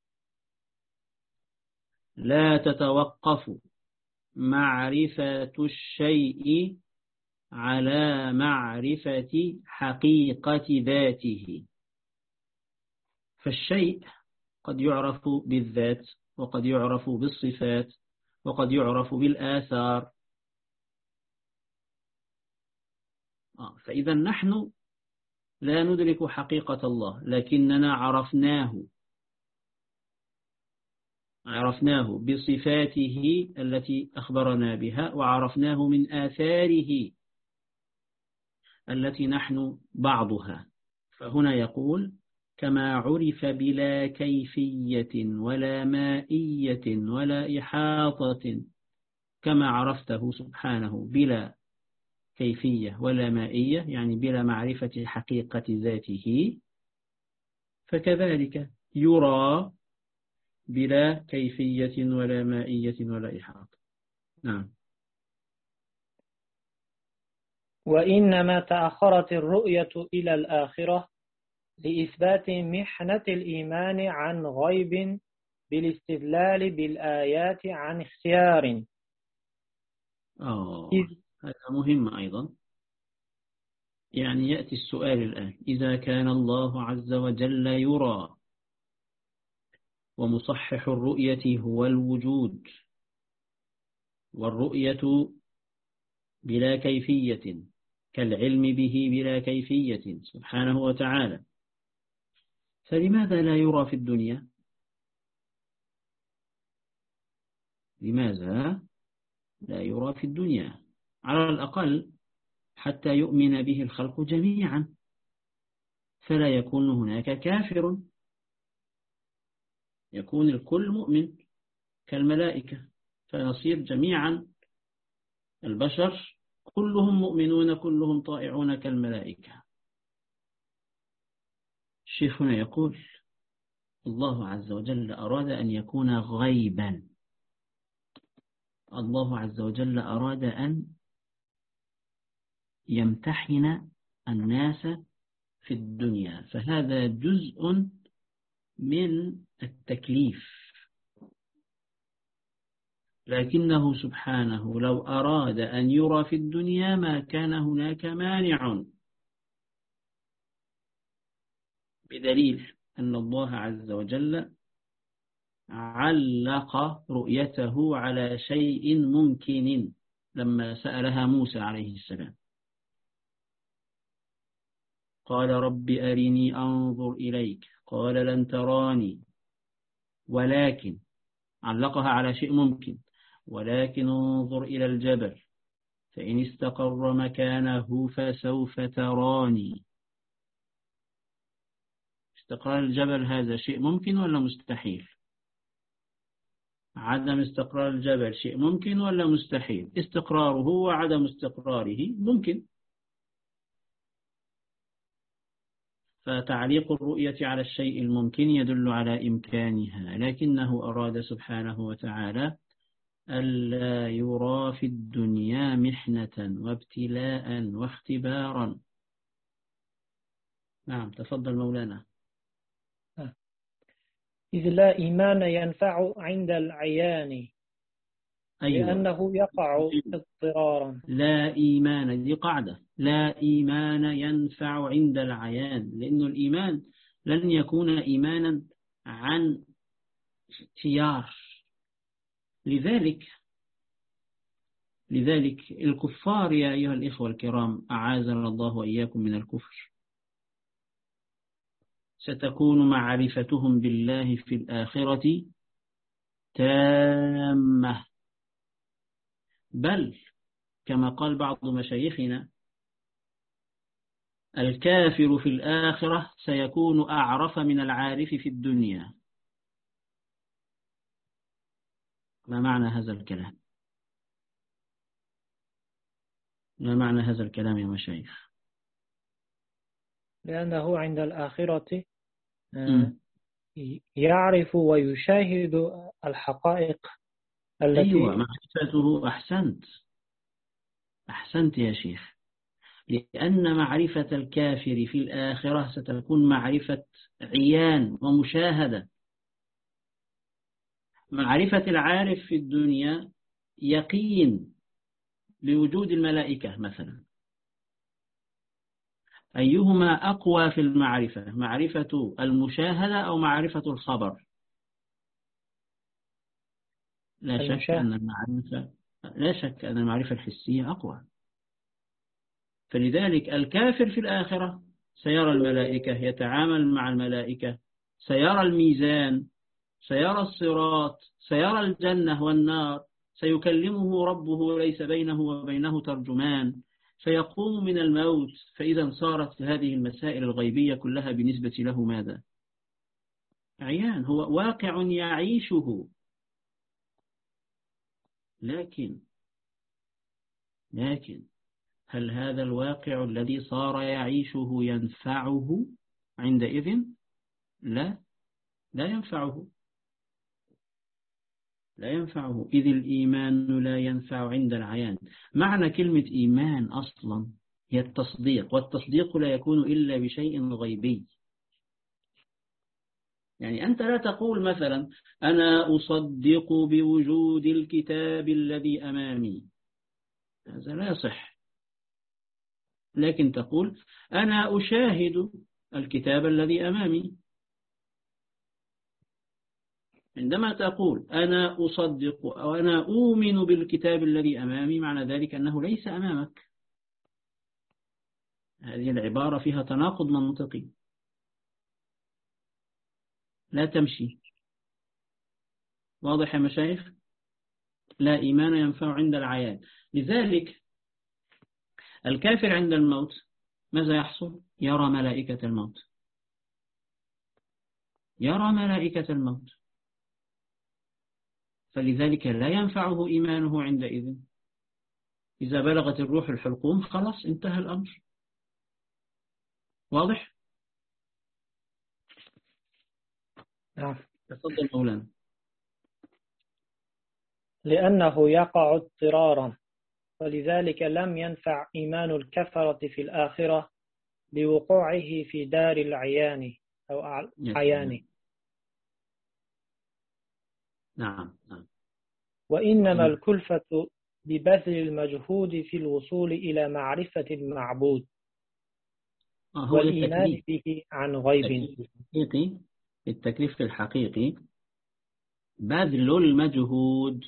لا تتوقف معرفة الشيء على معرفة حقيقة ذاته. فالشيء قد يعرف بالذات، وقد يعرف بالصفات، وقد يعرف بالآثار. فإذا نحن لا ندرك حقيقة الله، لكننا عرفناه بصفاته التي أخبرنا بها، وعرفناه من آثاره التي نحن بعضها. فهنا يقول كما عرف بلا كيفية ولا مائية ولا إحاطة، كما عرفته سبحانه بلا كيفية ولا مائية، يعني بلا معرفة حقيقة ذاته، فكذلك يرى بلا كيفية ولا مائية ولا إحاطة. نعم. وإنما تأخرت الرؤية إلى الآخرة لإثبات محنة الإيمان عن غيب بالاستدلال بالآيات عن اختيار. هذا مهم أيضا. يعني يأتي السؤال الآن: إذا كان الله عز وجل يرى ومصحح الرؤية هو الوجود، والرؤية بلا كيفية كالعلم به بلا كيفية سبحانه وتعالى، فلماذا لا يرى في الدنيا؟ لماذا لا يرى في الدنيا؟ على الأقل حتى يؤمن به الخلق جميعا، فلا يكون هناك كافر، يكون الكل مؤمن كالملائكة. فنصير جميعا البشر كلهم مؤمنون كلهم طائعون كالملائكة. الشيخ هنا يقول الله عز وجل أراد أن يكون غيبا، الله عز وجل أراد أن يمتحن الناس في الدنيا، فهذا جزء من التكليف. لكنه سبحانه لو أراد أن يرى في الدنيا ما كان هناك مانع، بدليل أن الله عز وجل علق رؤيته على شيء ممكن لما سألها موسى عليه السلام، قال رب أرني أنظر إليك قال لن تراني، ولكن علقها على شيء ممكن، ولكن انظر إلى الجبل فإن استقر مكانه فسوف تراني. استقرار الجبل هذا شيء ممكن ولا مستحيل؟ عدم استقرار الجبل شيء ممكن ولا مستحيل؟ استقراره وعدم استقراره ممكن. فتعليق الرؤية على الشيء الممكن يدل على إمكانها، لكنه أراد سبحانه وتعالى ألا يرى في الدنيا محنة وابتلاء واختبارا. نعم تفضل مولانا. إذ لا إيمان ينفع عند العيان، أيوة. لأنه يقع اضطرارا. لا إيمان، دي قاعدة، لا إيمان ينفع عند العيان، لأن الإيمان لن يكون إيمانا عن اختيار. لذلك الكفار يا أيها الإخوة الكرام أعاذنا الله وإياكم من الكفر، ستكون معرفتهم بالله في الآخرة تامة، بل كما قال بعض مشايخنا الكافر في الآخرة سيكون أعرف من العارف في الدنيا. ما معنى هذا الكلام؟ ما معنى هذا الكلام يا مشايخ؟ لأنه عند الآخرة يعرف ويشاهد الحقائق التي أيوة معرفته. أحسنت يا شيخ، لأن معرفة الكافر في الآخرة ستكون معرفة عيان ومشاهدة. معرفة العارف في الدنيا يقين بوجود الملائكة مثلا، أيهما أقوى في المعرفة، معرفة المشاهدة أو معرفة الخبر؟ لا شك أن المعرفة الحسية أقوى. فلذلك الكافر في الآخرة سيرى الملائكة، يتعامل مع الملائكة، سيرى الميزان، سيرى الصراط، سيرى الجنة والنار، سيكلمه ربه ليس بينه وبينه ترجمان، سيقوم من الموت. فإذا صارت هذه المسائل الغيبية كلها بالنسبة له ماذا؟ عيان، هو واقع يعيشه. لكن هل هذا الواقع الذي صار يعيشه ينفعه عندئذ؟ لا ينفعه. إذ الإيمان لا ينفع عند العيان. معنى كلمة إيمان أصلا هي التصديق، والتصديق لا يكون إلا بشيء غيبي. يعني أنت لا تقول مثلا أنا أصدق بوجود الكتاب الذي أمامي، هذا لا يصح. لكن تقول أنا أشاهد الكتاب الذي أمامي. عندما تقول أنا أصدق أو أنا أؤمن بالكتاب الذي أمامي، معنى ذلك أنه ليس أمامك. هذه العبارة فيها تناقض منطقي لا تمشي. واضح يا مشايخ؟ لا إيمان ينفع عند العيان. لذلك الكافر عند الموت ماذا يحصل؟ يرى ملائكة الموت، يرى ملائكة الموت. فلذلك لا ينفعه إيمانه عندئذ. إذا بلغت الروح الحلقوم خلاص انتهى الأمر. واضح؟ نعم. تفضل مولانا. لأنه يقع اضطرارا، ولذلك لم ينفع إيمان الكفرة في الآخرة لوقوعه في دار العيان أو عيان. نعم نعم. وإنما الكلفة ببذل المجهود في الوصول إلى معرفة المعبود هو والإيمان به عن غيب. التكليف الحقيقي بذل المجهود،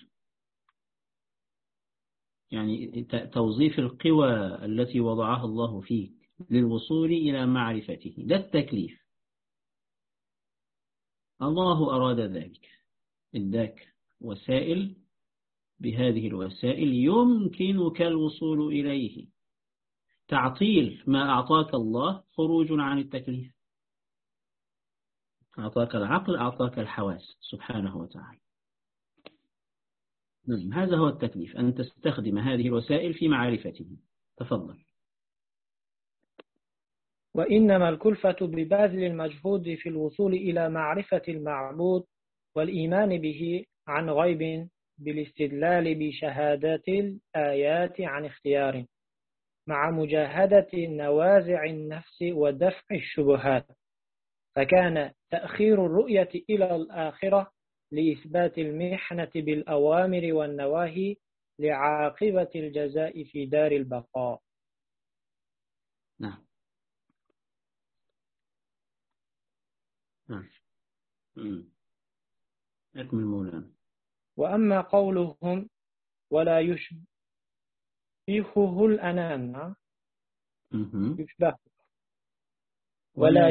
يعني توظيف القوى التي وضعها الله فيك للوصول إلى معرفته، ده التكليف. الله أراد ذلك، اداك وسائل، بهذه الوسائل يمكنك الوصول إليه. تعطيل ما أعطاك الله خروج عن التكليف. أعطاك العقل، أعطاك الحواس سبحانه وتعالى. هذا هو التكليف، أن تستخدم هذه الوسائل في معرفته. تفضل. وإنما الكلفة ببذل المجهود في الوصول إلى معرفة المعبود والإيمان به عن غيب بالاستدلال بشهادات الآيات عن اختيار، مع مجاهدة نوازع النفس ودفع الشبهات. فكان تأخير الرؤية إلى الآخرة لإثبات المحنة بالأوامر والنواهي لعاقبة الجزاء في دار البقاء. نعم نعم. أكمل مولانا. وأما قولهم ولا يشبهه الأنام، يشبه ولا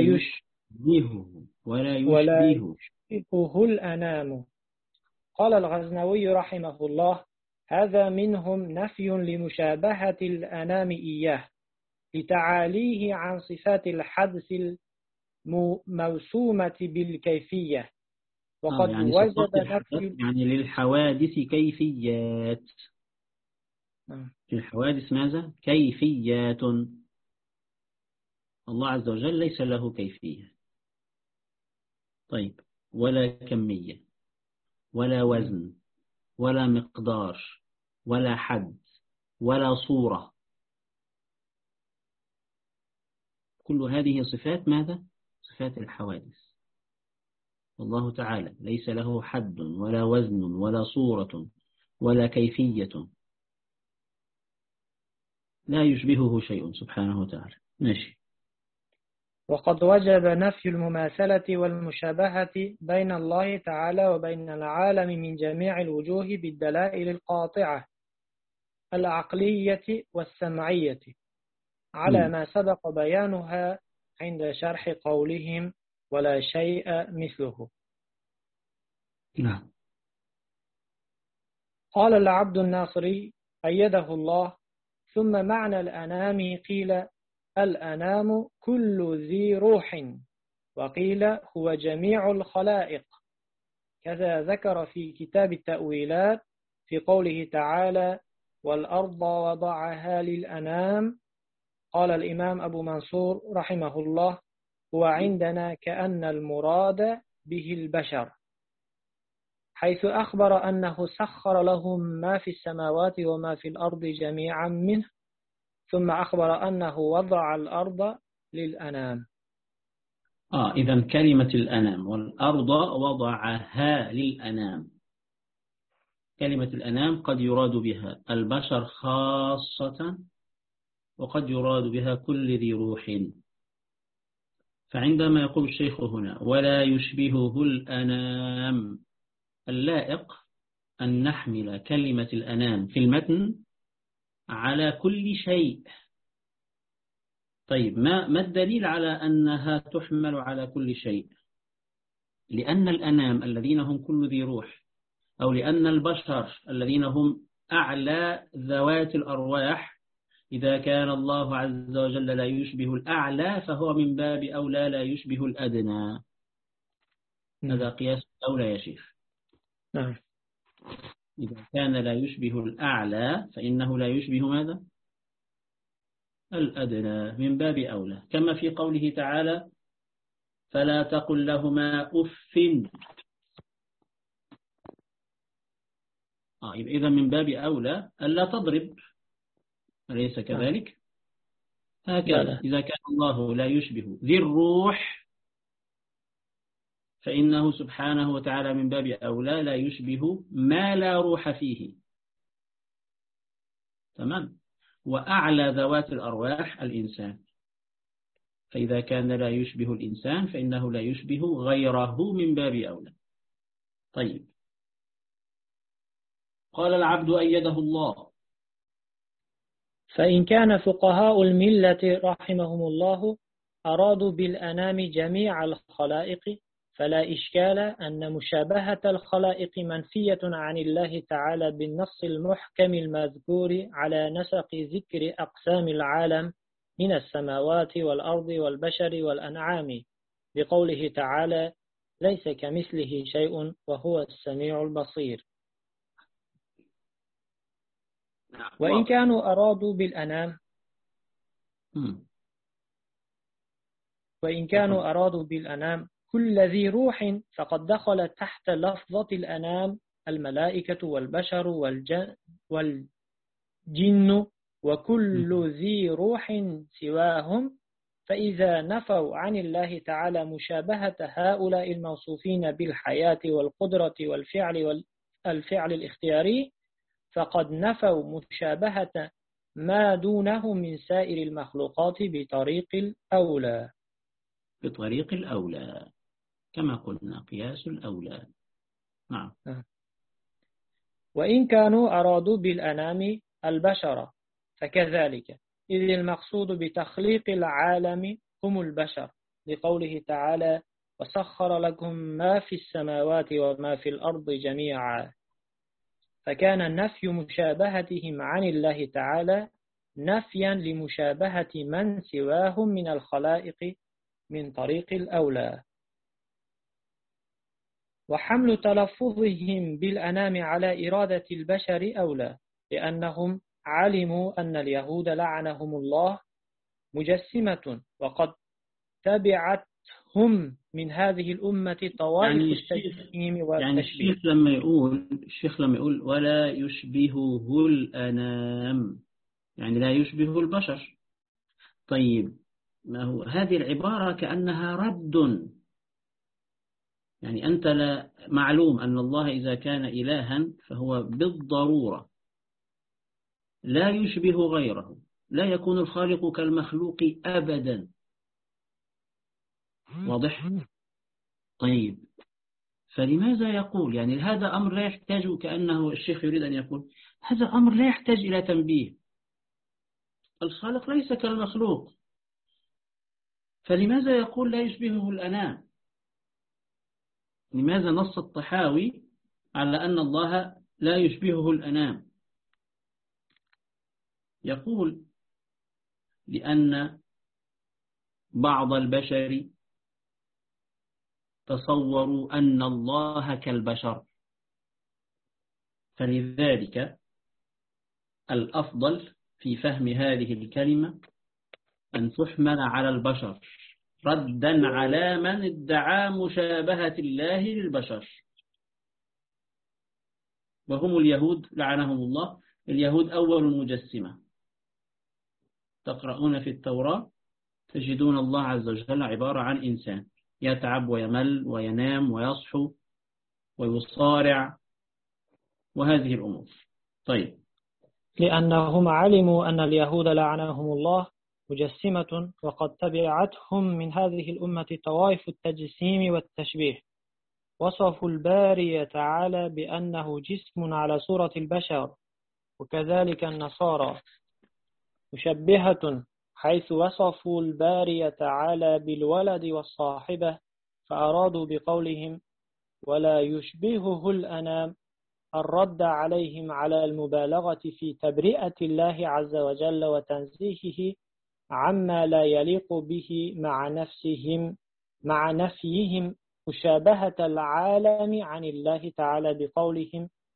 يشبهه الأنام، قال الغزنوي رحمه الله: هذا منهم نفي لمشابهة الأنام إياه لتعاليه عن صفات الحدث الموسومة بالكيفية. وقد يعني وجب نفي يعني للحوادث كيفيات. في الحوادث ماذا؟ كيفيات. الله عز وجل ليس له كيفية. طيب، ولا كمية ولا وزن ولا مقدار ولا حد ولا صورة. كل هذه صفات ماذا؟ صفات الحوادث. والله تعالى ليس له حد ولا وزن ولا صورة ولا كيفية، لا يشبهه شيء سبحانه وتعالى. ماشي. وقد وجب نفي المماثلة والمشابهة بين الله تعالى وبين العالم من جميع الوجوه بالدلائل القاطعة العقلية والسمعية على ما سبق بيانها عند شرح قولهم ولا شيء مثله. نعم. قال العبد الناصري أيده الله: ثم معنى الأنام قيل الأنام كل ذي روح، وقيل هو جميع الخلائق. كذا ذكر في كتاب التأويلات في قوله تعالى: والأرض وضعها للأنام. قال الإمام أبو منصور رحمه الله: هو عندنا كأن المراد به البشر، حيث أخبر أنه سخر لهم ما في السماوات وما في الأرض جميعا منه، ثم أخبر أنه وضع الأرض للأنام. إذن كلمة الأنام، والأرض وضعها للأنام. كلمة الأنام قد يراد بها البشر خاصة، وقد يراد بها كل ذي روح. فعندما يقول الشيخ هنا ولا يشبهه الأنام، اللائق أن نحمل كلمة الأنام في المتن على كل شيء. طيب، ما الدليل على أنها تحمل على كل شيء؟ لأن الأنام الذين هم كل ذي روح، أو لأن البشر الذين هم أعلى ذوات الأرواح، إذا كان الله عز وجل لا يشبه الأعلى فهو من باب أولى لا يشبه الأدنى. هذا قياس أولى يا شيخ. نعم. إذا كان لا يشبه الأعلى فإنه لا يشبه ماذا؟ الأدنى من باب أولى، كما في قوله تعالى فلا تقل لهما أف. إذا من باب أولى ألا تضرب، أليس كذلك؟ هكذا إذا كان الله لا يشبه ذي الروح فإنه سبحانه وتعالى من باب أولى لا يشبه ما لا روح فيه. تمام. وأعلى ذوات الأرواح الإنسان، فإذا كان لا يشبه الإنسان فإنه لا يشبه غيره من باب أولى. طيب، قال العبد أيده الله. فإن كان فقهاء الملة رحمهم الله أرادوا بالأنام جميع الخلائق فلا إشكال أن مشابهة الخلائق منفية عن الله تعالى بالنص المحكم المذكور على نسق ذكر أقسام العالم من السماوات والأرض والبشر والأنعام، بقوله تعالى ليس كمثله شيء وهو السميع البصير. وإن كانوا أرادوا بالأنام كل ذي روح فقد دخل تحت لفظة الأنام الملائكة والبشر والجن وكل ذي روح سواهم، فإذا نفوا عن الله تعالى مشابهة هؤلاء الموصوفين بالحياة والقدرة والفعل الاختياري فقد نفوا مشابهة ما دونه من سائر المخلوقات بطريق الأولى كما قلنا قياس الأولى. نعم. وإن كانوا أرادوا بالأنام البشر فكذلك، إذ المقصود بتخليق العالم هم البشر، لقوله تعالى وسخر لكم ما في السماوات وما في الأرض جميعا، فكان نفي مشابهتهم عن الله تعالى نفيا لمشابهة من سواهم من الخلائق من طريق الأولى. وحمل تلفظهم بالأنام على إرادة البشر أولى، لأنهم علموا أن اليهود لعنهم الله مجسمة، وقد تبعتهم من هذه الأمة طوائف التجسيم والتشبيه. يعني الشيخ لما يقول ولا يشبهه الأنام يعني لا يشبه البشر. طيب، ما هو هذه العبارة كأنها رد، يعني أنت لا معلوم أن الله إذا كان إلها فهو بالضرورة لا يشبه غيره، لا يكون الخالق كالمخلوق أبدا. واضح؟ طيب، فلماذا يقول يعني هذا أمر لا يحتاج، كأنه الشيخ يريد أن يقول هذا أمر لا يحتاج إلى تنبيه، الخالق ليس كالمخلوق، فلماذا يقول لا يشبهه الأنام؟ لماذا نص الطحاوي على أن الله لا يشبهه الأنام؟ يقول لأن بعض البشر تصوروا أن الله كالبشر، فلذلك الأفضل في فهم هذه الكلمة أن تحمل على البشر ردا على من ادعى مشابهة الله للبشر، وهم اليهود لعنهم الله. اليهود أول المجسمة، تقرؤون في التوراة تجدون الله عز وجل عبارة عن إنسان يتعب ويمل وينام ويصحو ويصارع وهذه الأمور. طيب، لأنهم علموا أن اليهود لعنهم الله مجسمة، وقد تبعتهم من هذه الأمة طوائف التجسيم والتشبيه، وصفوا الباري تعالى بأنه جسم على صورة البشر، وكذلك النصارى مشبهة حيث وصفوا الباري تعالى بالولد والصاحبة، فأرادوا بقولهم ولا يشبهه الأنام الرد عليهم على المبالغة في تبرئة الله عز وجل وتنزيهه عما لا يليق به مع نفيهم مشابهة العالم عن الله تعالى بقولهم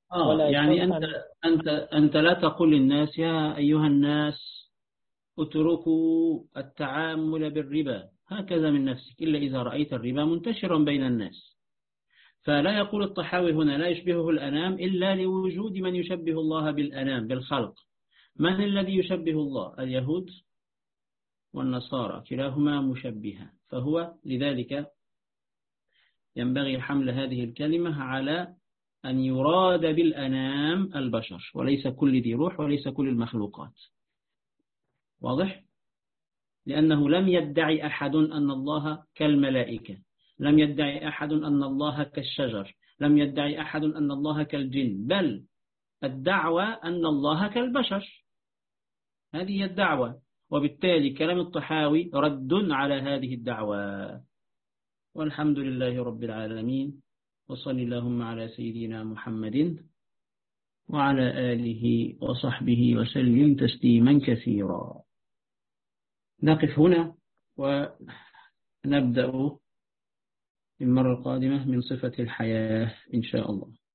ولا يعني شرطا. أنت لا تقول للناس يا أيها الناس اتركوا التعامل بالربا هكذا من نفسك إلا إذا رأيت الربا منتشرا بين الناس. فلا يقول الطحاوي هنا لا يشبهه الأنام إلا لوجود من يشبه الله بالأنام بالخلق. من الذي يشبه الله؟ اليهود والنصارى كلاهما مشبهة. فهو لذلك ينبغي حمل هذه الكلمة على أن يراد بالأنام البشر وليس كل ذي روح وليس كل المخلوقات. واضح؟ لأنه لم يدعي أحد أن الله كالملائكة، لم يدعي أحد أن الله كالشجر، لم يدعي أحد أن الله كالجن، بل الدعوة أن الله كالبشر. هذه هي الدعوة، وبالتالي كلام الطحاوي رد على هذه الدعوة. والحمد لله رب العالمين، وصل اللهم على سيدنا محمد وعلى آله وصحبه وسلم تسليما كثيرا. نقف هنا ونبدأ المرة القادمة من صفة الحياة إن شاء الله.